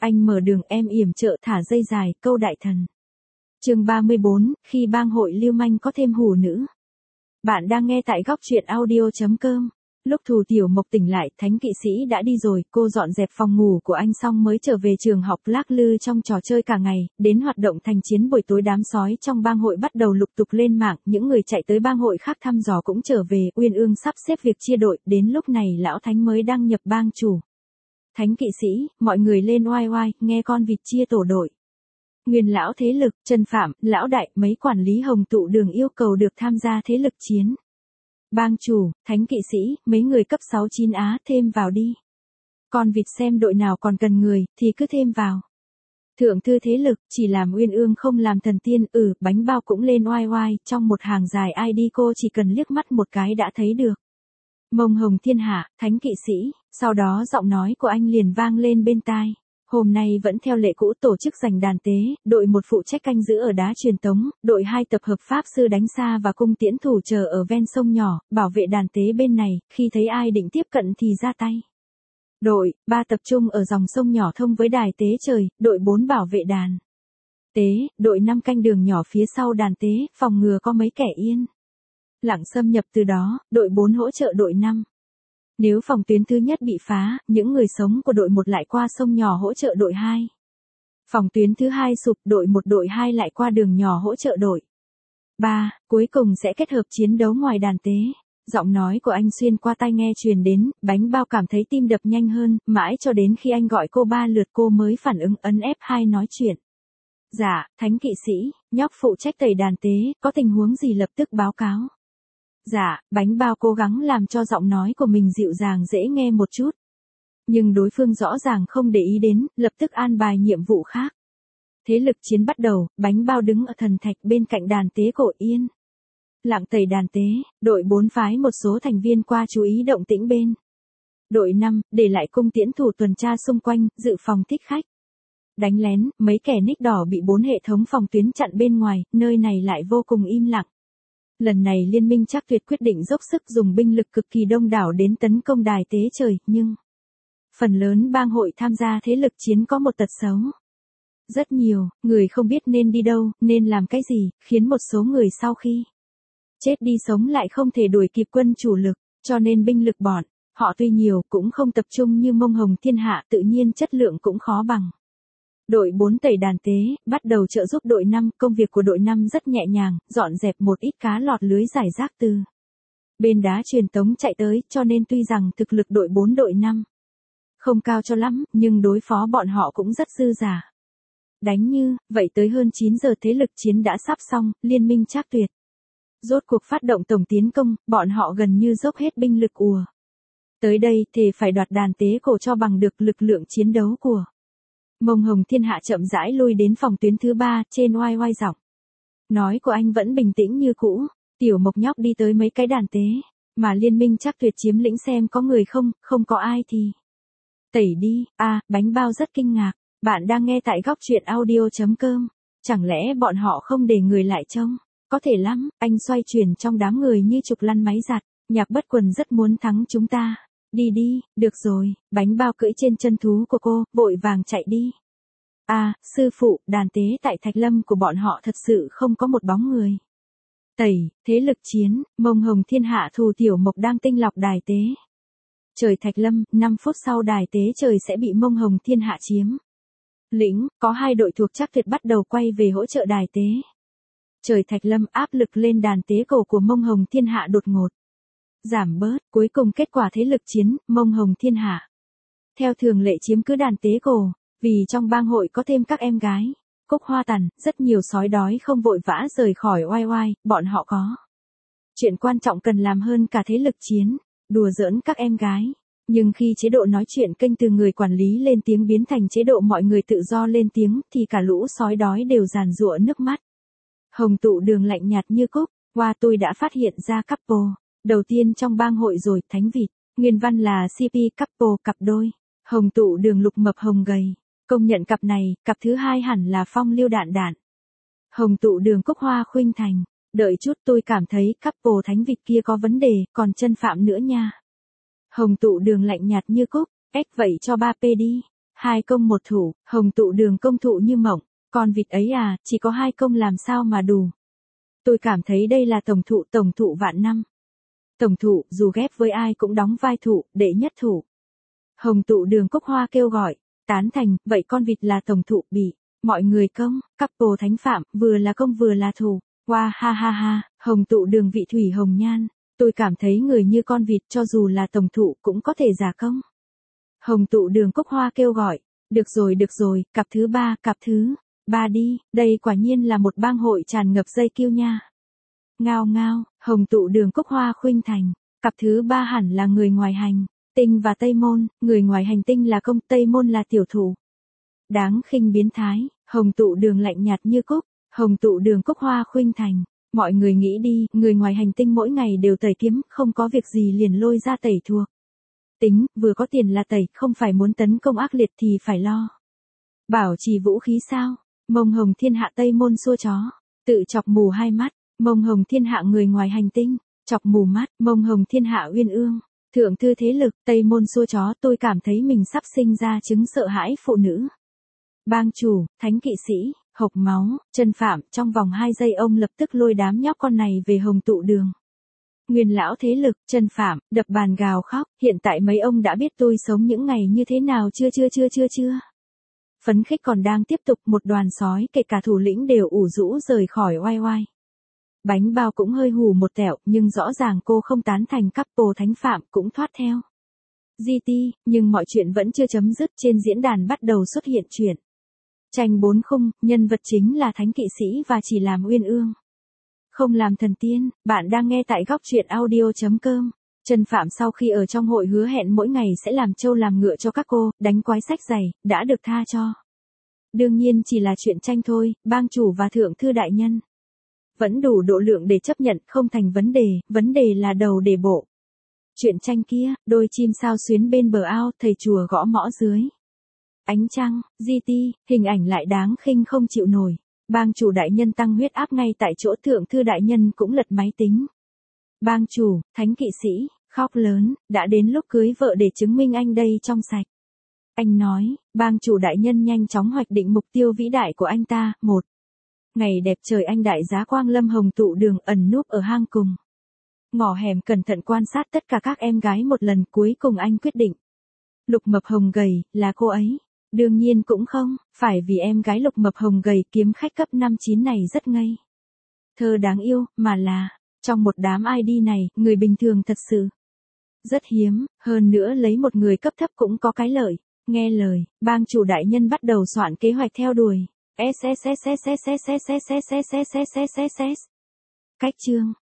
Anh mở đường em yểm trợ thả dây dài, câu đại thần. Chương 34, khi bang hội lưu manh có thêm hủ nữ. Bạn đang nghe tại góc truyện audio.com. Lúc Thù Tiểu Mộc tỉnh lại, Thánh Kỵ Sĩ đã đi rồi, cô dọn dẹp phòng ngủ của anh xong mới trở về trường học lắc lư trong trò chơi cả ngày, đến hoạt động thành chiến buổi tối đám sói trong bang hội bắt đầu lục tục lên mạng, những người chạy tới bang hội khác thăm dò cũng trở về, Uyên Ương sắp xếp việc chia đội, đến lúc này lão Thánh mới đăng nhập bang chủ. Thánh Kỵ Sĩ, mọi người lên oai oai, nghe con vịt chia tổ đội. Nguyên lão thế lực, Trần Phạm, lão đại, mấy quản lý Hồng Tụ Đường yêu cầu được tham gia thế lực chiến. Bang chủ, Thánh Kỵ Sĩ, mấy người cấp 6-9 Á, thêm vào đi. Con vịt xem đội nào còn cần người, thì cứ thêm vào. Thượng thư thế lực, chỉ làm Uyên Ương không làm thần tiên, bánh bao cũng lên oai oai, trong một hàng dài ID cô chỉ cần liếc mắt một cái đã thấy được. Mông Hồng Thiên Hạ, Thánh Kỵ Sĩ, sau đó giọng nói của anh liền vang lên bên tai. Hôm nay vẫn theo lệ cũ tổ chức giành đàn tế, đội 1 phụ trách canh giữ ở đá truyền tống, đội 2 tập hợp pháp sư đánh xa và cung tiễn thủ chờ ở ven sông nhỏ, bảo vệ đàn tế bên này, khi thấy ai định tiếp cận thì ra tay. Đội 3 tập trung ở dòng sông nhỏ thông với đài tế trời, đội 4 bảo vệ đàn tế, đội 5 canh đường nhỏ phía sau đàn tế, phòng ngừa có mấy kẻ yên lặng xâm nhập từ đó, đội 4 hỗ trợ đội 5. Nếu phòng tuyến thứ nhất bị phá, những người sống của đội 1 lại qua sông nhỏ hỗ trợ đội 2. Phòng tuyến thứ 2 sụp, đội 1 đội 2 lại qua đường nhỏ hỗ trợ đội 3, cuối cùng sẽ kết hợp chiến đấu ngoài đàn tế. Giọng nói của anh xuyên qua tai nghe truyền đến, bánh bao cảm thấy tim đập nhanh hơn, mãi cho đến khi anh gọi cô 3 lượt cô mới phản ứng ấn F2 nói chuyện. Dạ, Thánh Kỵ Sĩ, nhóc phụ trách tẩy đàn tế, có tình huống gì lập tức báo cáo. Dạ, bánh bao cố gắng làm cho giọng nói của mình dịu dàng dễ nghe một chút. Nhưng đối phương rõ ràng không để ý đến, lập tức an bài nhiệm vụ khác. Thế lực chiến bắt đầu, bánh bao đứng ở thần thạch bên cạnh đàn tế cổ yên lặng tẩy đàn tế, đội 4 phái một số thành viên qua chú ý động tĩnh bên. Đội 5, để lại cung tiễn thủ tuần tra xung quanh, dự phòng thích khách. Đánh lén, mấy kẻ nick đỏ bị 4 hệ thống phòng tuyến chặn bên ngoài, nơi này lại vô cùng im lặng. Lần này liên minh Trác Tuyệt quyết định dốc sức dùng binh lực cực kỳ đông đảo đến tấn công đài tế trời, nhưng phần lớn bang hội tham gia thế lực chiến có một tật xấu. Rất nhiều, người không biết nên đi đâu, nên làm cái gì, khiến một số người sau khi chết đi sống lại không thể đuổi kịp quân chủ lực, cho nên binh lực bọn họ tuy nhiều cũng không tập trung như Mông Hồng Thiên Hạ, tự nhiên chất lượng cũng khó bằng. Đội 4 tẩy đàn tế, bắt đầu trợ giúp đội 5, công việc của đội 5 rất nhẹ nhàng, dọn dẹp một ít cá lọt lưới giải rác từ bên đá truyền tống chạy tới, cho nên tuy rằng thực lực đội 4 đội 5 không cao cho lắm, nhưng đối phó bọn họ cũng rất dư dả. Đánh như, vậy tới hơn 9 giờ thế lực chiến đã sắp xong, liên minh Trác Tuyệt rốt cuộc phát động tổng tiến công, bọn họ gần như dốc hết binh lực ùa tới đây, thề phải đoạt đàn tế cổ cho bằng được lực lượng chiến đấu của Mông Hồng Thiên Hạ. Chậm rãi lui đến phòng tuyến thứ 3, trên oai oai giọng nói của anh vẫn bình tĩnh như cũ. Tiểu Mộc nhóc đi tới mấy cái đàn tế mà liên minh Trác Tuyệt chiếm lĩnh xem có người không, không có ai thì tẩy đi. Bánh bao rất kinh ngạc. Bạn đang nghe tại góc truyện audio.com. Chẳng lẽ bọn họ không để người lại trông? Có thể lắm, anh xoay chuyển trong đám người như trục lăn máy giặt. Nhạc Bất Quần rất muốn thắng chúng ta. Đi đi, được rồi, bánh bao cưỡi trên chân thú của cô, vội vàng chạy đi. Sư phụ, đàn tế tại Thạch Lâm của bọn họ thật sự không có một bóng người. Tẩy, thế lực chiến, Mông Hồng Thiên Hạ. Thù Tiểu Mộc đang tinh lọc đài tế trời Thạch Lâm, 5 phút sau đài tế trời sẽ bị Mông Hồng Thiên Hạ chiếm lĩnh, có 2 đội thuộc Trác Tuyệt bắt đầu quay về hỗ trợ đài tế trời Thạch Lâm. Áp lực lên đàn tế cổ của Mông Hồng Thiên Hạ đột ngột giảm bớt, cuối cùng kết quả thế lực chiến, Mông Hồng Thiên Hạ theo thường lệ chiếm cứ đàn tế cổ, vì trong bang hội có thêm các em gái, Cúc Hoa Tần, rất nhiều sói đói không vội vã rời khỏi oai oai, bọn họ có chuyện quan trọng cần làm hơn cả thế lực chiến, đùa giỡn các em gái. Nhưng khi chế độ nói chuyện kênh từ người quản lý lên tiếng biến thành chế độ mọi người tự do lên tiếng, thì cả lũ sói đói đều giàn giụa nước mắt. Hồng Tụ Đường lạnh nhạt như cúc, tôi đã phát hiện ra couple đầu tiên trong bang hội rồi, Thánh Vịt, nguyên văn là CP couple, cặp đôi. Hồng Tụ Đường Lục Mập Hồng Gầy, công nhận cặp này, cặp thứ 2 hẳn là Phong Lưu Đạn Đạn. Hồng Tụ Đường Cúc Hoa Khuynh Thành, đợi chút, tôi cảm thấy couple Thánh Vịt kia có vấn đề, còn Chân Phạm nữa nha. Hồng Tụ Đường lạnh nhạt như cúc, vậy cho 3P đi. 2 công 1 thủ, hồng tụ đường công thụ như mộng, con vịt ấy à, chỉ có 2 công làm sao mà đủ. Tôi cảm thấy đây là tổng thụ vạn năm. Tổng thụ, dù ghép với ai cũng đóng vai thụ, đệ nhất thủ. Hồng tụ đường Cúc Hoa kêu gọi, tán thành, vậy con vịt là tổng thụ, bị mọi người công, couple thánh phạm, vừa là công vừa là thủ. Wow, ha ha ha, hồng tụ đường vị thủy hồng nhan. Tôi cảm thấy người như con vịt cho dù là tổng thụ cũng có thể giả công. Hồng tụ đường Cúc Hoa kêu gọi, được rồi, cặp thứ 3 đi, đây quả nhiên là một bang hội tràn ngập dây kiêu nha. Ngao ngao, hồng tụ đường Cúc Hoa khuynh thành, cặp thứ 3 hẳn là người ngoài hành, tinh và tây môn, người ngoài hành tinh là công, tây môn là tiểu thủ. Đáng khinh biến thái, hồng tụ đường lạnh nhạt như cúc, hồng tụ đường Cúc Hoa khuynh thành. Mọi người nghĩ đi, người ngoài hành tinh mỗi ngày đều tẩy kiếm, không có việc gì liền lôi ra tẩy thuộc. Tính, vừa có tiền là tẩy, không phải muốn tấn công ác liệt thì phải lo. Bảo trì vũ khí sao? Mông hồng thiên hạ tây môn xua chó, tự chọc mù 2 mắt, mông hồng thiên hạ người ngoài hành tinh, chọc mù mắt, mông hồng thiên hạ uyên ương, thượng thư thế lực, tây môn xua chó. Tôi cảm thấy mình sắp sinh ra chứng sợ hãi phụ nữ. Bang chủ, thánh kỵ sĩ, hộc máu, Trần Phạm, trong vòng 2 giây ông lập tức lôi đám nhóc con này về hồng tụ đường. Nguyên lão thế lực, Trần Phạm, đập bàn gào khóc, hiện tại mấy ông đã biết tôi sống những ngày như thế nào chưa? Phấn khích còn đang tiếp tục, một đoàn sói kể cả thủ lĩnh đều ủ rũ rời khỏi oai oai. Bánh bao cũng hơi hù một tẹo, nhưng rõ ràng cô không tán thành couple thánh phạm cũng thoát theo. GT, nhưng mọi chuyện vẫn chưa chấm dứt, trên diễn đàn bắt đầu xuất hiện chuyện. Tranh 4 khung, nhân vật chính là thánh kỵ sĩ và chỉ làm uyên ương. Không làm thần tiên. Bạn đang nghe tại góc truyện audio.com. Trần Phạm sau khi ở trong hội hứa hẹn mỗi ngày sẽ làm trâu làm ngựa cho các cô, đánh quái sách giày, đã được tha cho. Đương nhiên chỉ là chuyện tranh thôi, bang chủ và thượng thư đại nhân vẫn đủ độ lượng để chấp nhận, không thành vấn đề là đầu để bộ. Chuyện tranh kia, đôi chim sao xuyến bên bờ ao, thầy chùa gõ mõ dưới ánh trăng, GT, hình ảnh lại đáng khinh không chịu nổi. Bang chủ đại nhân tăng huyết áp ngay tại chỗ, thượng thư đại nhân cũng lật máy tính. Bang chủ, thánh kỵ sĩ, khóc lớn, đã đến lúc cưới vợ để chứng minh anh đây trong sạch. Anh nói, bang chủ đại nhân nhanh chóng hoạch định mục tiêu vĩ đại của anh ta. 1. Ngày đẹp trời anh đại giá quang lâm hồng tụ đường, ẩn núp ở hang cùng ngõ hẻm, cẩn thận quan sát tất cả các em gái một lần, cuối cùng anh quyết định. Lục mập hồng gầy, là cô ấy. Đương nhiên cũng không, phải vì em gái lục mập hồng gầy kiếm khách cấp 5-9 này rất ngây thơ đáng yêu, mà là, trong một đám ID này, người bình thường thật sự rất hiếm, hơn nữa lấy một người cấp thấp cũng có cái lợi. Nghe lời, bang chủ đại nhân bắt đầu soạn kế hoạch theo đuổi. Cách chương.